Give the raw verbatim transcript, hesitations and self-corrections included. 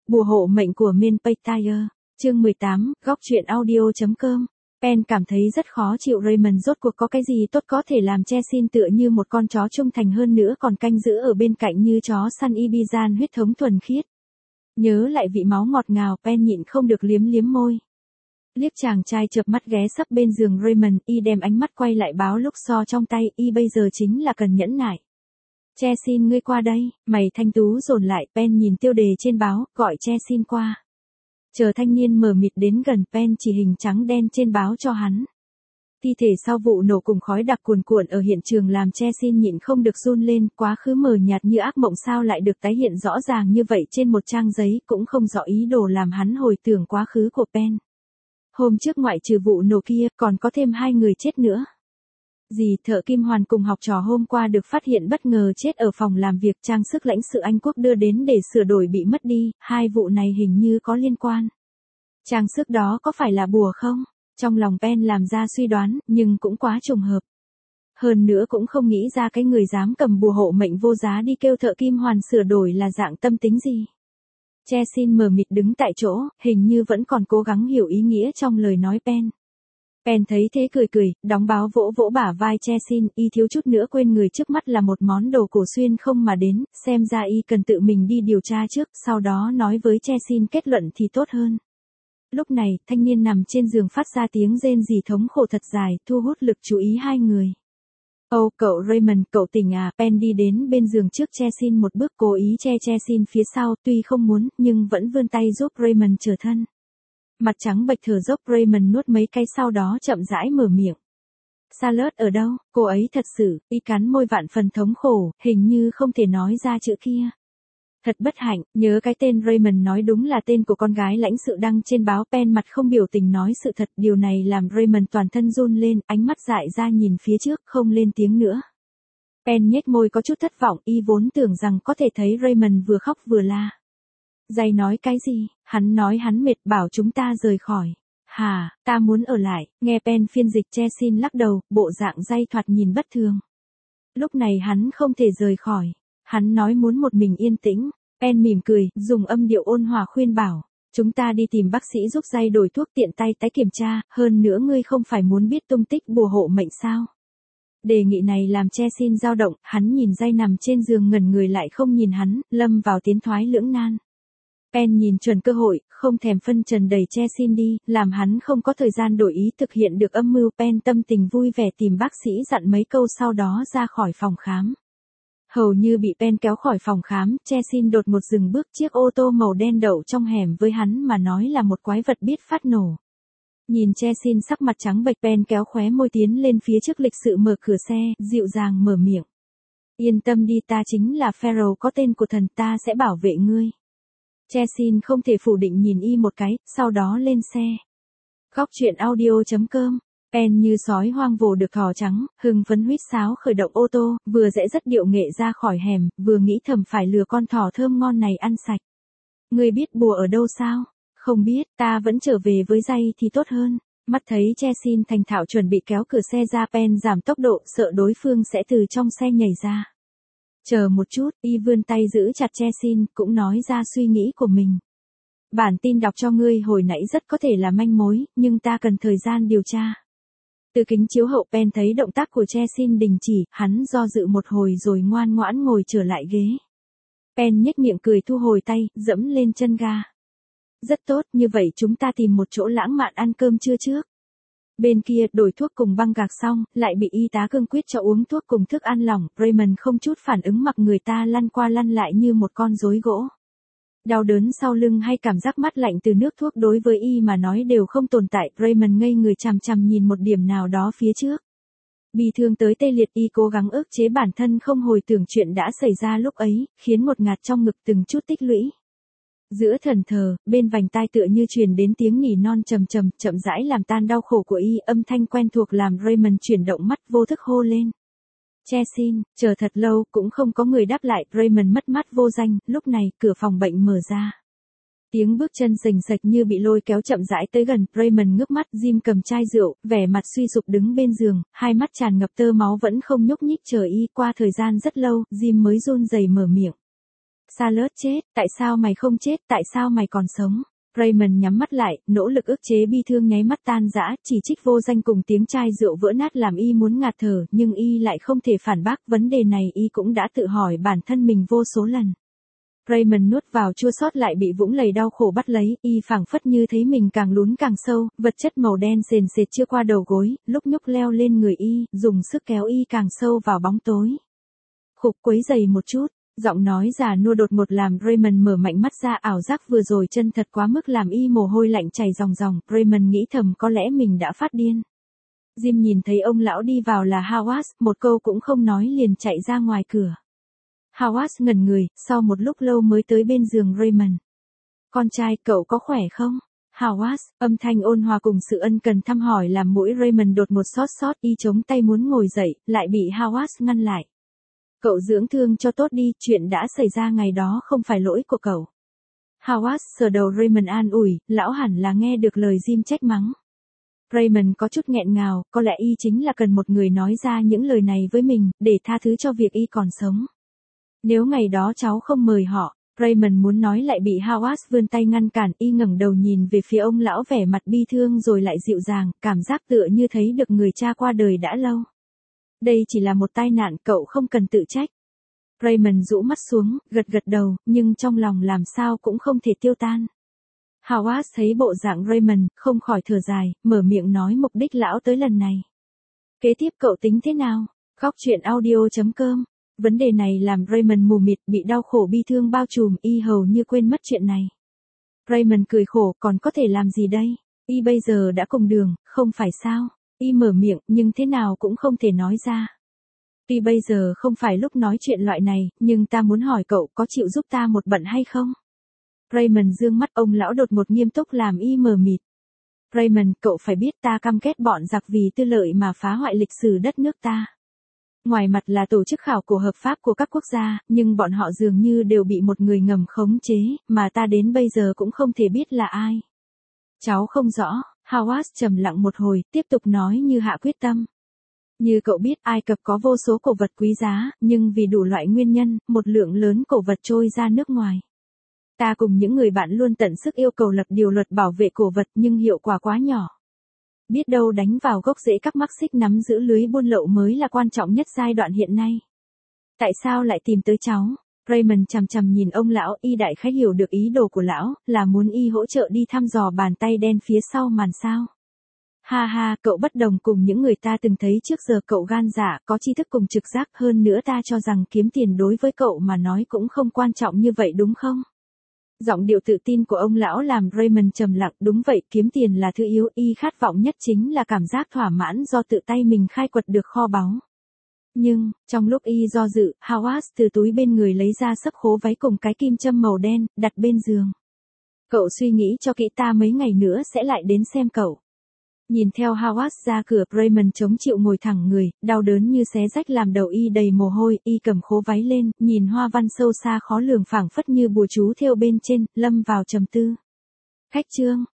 Bùa hộ mệnh của Manpatire, chương mười tám, góc truyện audio.com. Pen cảm thấy rất khó chịu, Raymond rốt cuộc có cái gì tốt có thể làm Chessin tựa như một con chó trung thành, hơn nữa còn canh giữ ở bên cạnh như chó săn Ibizan huyết thống thuần khiết. Nhớ lại vị máu ngọt ngào, Pen nhịn không được liếm liếm môi. Liếc chàng trai chợp mắt ghé sấp bên giường Raymond, y đem ánh mắt quay lại báo lúc so trong tay, y bây giờ chính là cần nhẫn nại. Chessin, ngươi qua đây, mày thanh tú dồn lại, Pen nhìn tiêu đề trên báo, gọi Chessin qua. Chờ thanh niên mờ mịt đến gần, Pen chỉ hình trắng đen trên báo cho hắn. Thi thể sau vụ nổ cùng khói đặc cuồn cuộn ở hiện trường làm Chessin nhịn không được run lên, quá khứ mờ nhạt như ác mộng sao lại được tái hiện rõ ràng như vậy trên một trang giấy, cũng không rõ ý đồ làm hắn hồi tưởng quá khứ của Pen. Hôm trước ngoại trừ vụ nổ kia, còn có thêm hai người chết nữa. Dì thợ kim hoàn cùng học trò hôm qua được phát hiện bất ngờ chết ở phòng làm việc, trang sức lãnh sự Anh Quốc đưa đến để sửa đổi bị mất đi, hai vụ này hình như có liên quan. Trang sức đó có phải là bùa không? Trong lòng Pen làm ra suy đoán, nhưng cũng quá trùng hợp. Hơn nữa cũng không nghĩ ra cái người dám cầm bùa hộ mệnh vô giá đi kêu thợ kim hoàn sửa đổi là dạng tâm tính gì. Chessin mờ mịt đứng tại chỗ, hình như vẫn còn cố gắng hiểu ý nghĩa trong lời nói Pen. Pen thấy thế cười cười, đóng báo vỗ vỗ bả vai Chessin, y thiếu chút nữa quên người trước mắt là một món đồ cổ xuyên không mà đến, xem ra y cần tự mình đi điều tra trước, sau đó nói với Chessin kết luận thì tốt hơn. Lúc này, thanh niên nằm trên giường phát ra tiếng rên rỉ thống khổ thật dài, thu hút lực chú ý hai người. Ồ, oh, cậu Raymond, cậu tỉnh à? Pen đi đến bên giường trước Chessin một bước, cố ý che Chessin phía sau, tuy không muốn, nhưng vẫn vươn tay giúp Raymond trở thân. Mặt trắng bệch thở dốc, Raymond nuốt mấy cái sau đó chậm rãi mở miệng. Charlotte ở đâu? Cô ấy thật sự, y cắn môi vạn phần thống khổ, hình như không thể nói ra chữ kia. Thật bất hạnh, nhớ cái tên Raymond nói đúng là tên của con gái lãnh sự đăng trên báo. Pen mặt không biểu tình nói sự thật, điều này làm Raymond toàn thân run lên, ánh mắt dại ra nhìn phía trước, không lên tiếng nữa. Pen nhếch môi có chút thất vọng, y vốn tưởng rằng có thể thấy Raymond vừa khóc vừa la. Dày nói cái gì? Hắn nói hắn mệt, bảo chúng ta rời khỏi. Hà, ta muốn ở lại. Nghe Pen phiên dịch, Chessin lắc đầu, bộ dạng dây thoạt nhìn bất thường. Lúc này hắn không thể rời khỏi. Hắn nói muốn một mình yên tĩnh. Pen mỉm cười, dùng âm điệu ôn hòa khuyên bảo. Chúng ta đi tìm bác sĩ giúp Dây đổi thuốc, tiện tay tái kiểm tra, hơn nữa ngươi không phải muốn biết tung tích bùa hộ mệnh sao? Đề nghị này làm Chessin dao động, hắn nhìn Dây nằm trên giường ngẩn người lại không nhìn hắn, lâm vào tiến thoái lưỡng nan. Pen nhìn chuẩn cơ hội, không thèm phân trần đẩy Chessin đi, làm hắn không có thời gian đổi ý thực hiện được âm mưu. Pen tâm tình vui vẻ tìm bác sĩ dặn mấy câu sau đó ra khỏi phòng khám. Hầu như bị Pen kéo khỏi phòng khám, Chessin đột ngột dừng bước, chiếc ô tô màu đen đậu trong hẻm với hắn mà nói là một quái vật biết phát nổ. Nhìn Chessin sắc mặt trắng bệch, Pen kéo khóe môi tiến lên phía trước lịch sự mở cửa xe, dịu dàng mở miệng. Yên tâm đi, ta chính là Pharaoh, có tên của thần, ta sẽ bảo vệ ngươi. Chessin không thể phủ định nhìn y một cái, sau đó lên xe. Góc truyện audio.com. Pen như sói hoang vồ được thỏ trắng, hưng phấn huýt sáo khởi động ô tô, vừa rẽ rất điệu nghệ ra khỏi hẻm, vừa nghĩ thầm phải lừa con thỏ thơm ngon này ăn sạch. Ngươi biết bùa ở đâu sao? Không biết, ta vẫn trở về với Dây thì tốt hơn. Mắt thấy Chessin thành thạo chuẩn bị kéo cửa xe ra, Pen giảm tốc độ, sợ đối phương sẽ từ trong xe nhảy ra. Chờ một chút, y vươn tay giữ chặt Chessin, cũng nói ra suy nghĩ của mình. Bản tin đọc cho ngươi hồi nãy rất có thể là manh mối, nhưng ta cần thời gian điều tra. Từ kính chiếu hậu, Pen thấy động tác của Chessin đình chỉ, hắn do dự một hồi rồi ngoan ngoãn ngồi trở lại ghế. Pen nhếch miệng cười thu hồi tay, dẫm lên chân ga. Rất tốt, như vậy chúng ta tìm một chỗ lãng mạn ăn cơm trưa trước. Bên kia, đổi thuốc cùng băng gạc xong, lại bị y tá cương quyết cho uống thuốc cùng thức ăn lỏng, Raymond không chút phản ứng mặc người ta lăn qua lăn lại như một con rối gỗ. Đau đớn sau lưng hay cảm giác mát lạnh từ nước thuốc đối với y mà nói đều không tồn tại, Raymond ngây người chằm chằm nhìn một điểm nào đó phía trước. Bị thương tới tê liệt, y cố gắng ức chế bản thân không hồi tưởng chuyện đã xảy ra lúc ấy, khiến ngột ngạt trong ngực từng chút tích lũy. Giữa thần thờ, bên vành tai tựa như truyền đến tiếng nỉ non trầm trầm, chậm rãi làm tan đau khổ của y, âm thanh quen thuộc làm Raymond chuyển động mắt vô thức hô lên. Chessin, chờ thật lâu, cũng không có người đáp lại, Raymond mất mát vô danh, lúc này, cửa phòng bệnh mở ra. Tiếng bước chân rành rạch như bị lôi kéo chậm rãi tới gần, Raymond ngước mắt, Jim cầm chai rượu, vẻ mặt suy sụp đứng bên giường, hai mắt tràn ngập tơ máu vẫn không nhúc nhích chờ y, qua thời gian rất lâu, Jim mới run rẩy mở miệng. Charlotte chết, tại sao mày không chết, tại sao mày còn sống? Raymond nhắm mắt lại, nỗ lực ức chế bi thương nháy mắt tan rã, chỉ trích vô danh cùng tiếng chai rượu vỡ nát làm y muốn ngạt thở, nhưng y lại không thể phản bác, vấn đề này y cũng đã tự hỏi bản thân mình vô số lần. Raymond nuốt vào chua xót lại bị vũng lầy đau khổ bắt lấy, y phảng phất như thấy mình càng lún càng sâu, vật chất màu đen sền sệt chưa qua đầu gối, lúc nhúc leo lên người y, dùng sức kéo y càng sâu vào bóng tối. Khục quấy giày một chút. Giọng nói già nua đột ngột làm Raymond mở mạnh mắt ra, ảo giác vừa rồi chân thật quá mức làm y mồ hôi lạnh chảy ròng ròng, Raymond nghĩ thầm có lẽ mình đã phát điên. Jim nhìn thấy ông lão đi vào là Howard, một câu cũng không nói liền chạy ra ngoài cửa. Howard ngẩn người, sau một lúc lâu mới tới bên giường Raymond. Con trai, cậu có khỏe không? Howard, âm thanh ôn hòa cùng sự ân cần thăm hỏi làm mũi Raymond đột một xót xót, y chống tay muốn ngồi dậy, lại bị Howard ngăn lại. Cậu dưỡng thương cho tốt đi, chuyện đã xảy ra ngày đó không phải lỗi của cậu. Howard sờ đầu Raymond an ủi, lão hẳn là nghe được lời Jim trách mắng. Raymond có chút nghẹn ngào, có lẽ y chính là cần một người nói ra những lời này với mình, để tha thứ cho việc y còn sống. Nếu ngày đó cháu không mời họ, Raymond muốn nói lại bị Howard vươn tay ngăn cản, y ngẩng đầu nhìn về phía ông lão vẻ mặt bi thương rồi lại dịu dàng, cảm giác tựa như thấy được người cha qua đời đã lâu. Đây chỉ là một tai nạn, cậu không cần tự trách. Raymond rũ mắt xuống, gật gật đầu, nhưng trong lòng làm sao cũng không thể tiêu tan. Howard thấy bộ dạng Raymond, không khỏi thở dài, mở miệng nói mục đích lão tới lần này. Kế tiếp cậu tính thế nào? Góc truyện audio chấm com. Vấn đề này làm Raymond mù mịt, bị đau khổ bi thương bao trùm, y hầu như quên mất chuyện này. Raymond cười khổ, còn có thể làm gì đây? Y bây giờ đã cùng đường, không phải sao? Y mở miệng, nhưng thế nào cũng không thể nói ra. Tuy bây giờ không phải lúc nói chuyện loại này, nhưng ta muốn hỏi cậu có chịu giúp ta một bận hay không? Raymond dương mắt, ông lão đột một nghiêm túc làm y mờ mịt. Raymond, cậu phải biết ta căm ghét bọn giặc vì tư lợi mà phá hoại lịch sử đất nước ta. Ngoài mặt là tổ chức khảo cổ hợp pháp của các quốc gia, nhưng bọn họ dường như đều bị một người ngầm khống chế, mà ta đến bây giờ cũng không thể biết là ai. Cháu không rõ. Howard trầm lặng một hồi, tiếp tục nói như hạ quyết tâm. Như cậu biết, Ai Cập có vô số cổ vật quý giá, nhưng vì đủ loại nguyên nhân, một lượng lớn cổ vật trôi ra nước ngoài. Ta cùng những người bạn luôn tận sức yêu cầu lập điều luật bảo vệ cổ vật nhưng hiệu quả quá nhỏ. Biết đâu đánh vào gốc rễ các mắc xích nắm giữ lưới buôn lậu mới là quan trọng nhất giai đoạn hiện nay. Tại sao lại tìm tới cháu? Raymond chằm chằm nhìn ông lão, y đại khái hiểu được ý đồ của lão, là muốn y hỗ trợ đi thăm dò bàn tay đen phía sau màn sao. Ha ha, cậu bất đồng cùng những người ta từng thấy trước giờ, cậu gan dạ, có tri thức cùng trực giác, hơn nữa ta cho rằng kiếm tiền đối với cậu mà nói cũng không quan trọng như vậy đúng không? Giọng điệu tự tin của ông lão làm Raymond trầm lặng, đúng vậy, kiếm tiền là thứ yếu, y khát vọng nhất chính là cảm giác thỏa mãn do tự tay mình khai quật được kho báu. Nhưng, trong lúc y do dự, Howard từ túi bên người lấy ra xấp khố váy cùng cái kim châm màu đen, đặt bên giường. Cậu suy nghĩ cho kỹ, ta mấy ngày nữa sẽ lại đến xem cậu. Nhìn theo Howard ra cửa, Raymond chống chịu ngồi thẳng người, đau đớn như xé rách làm đầu y đầy mồ hôi, y cầm khố váy lên, nhìn hoa văn sâu xa khó lường phảng phất như bùa chú thêu bên trên, lâm vào trầm tư. Khách trương,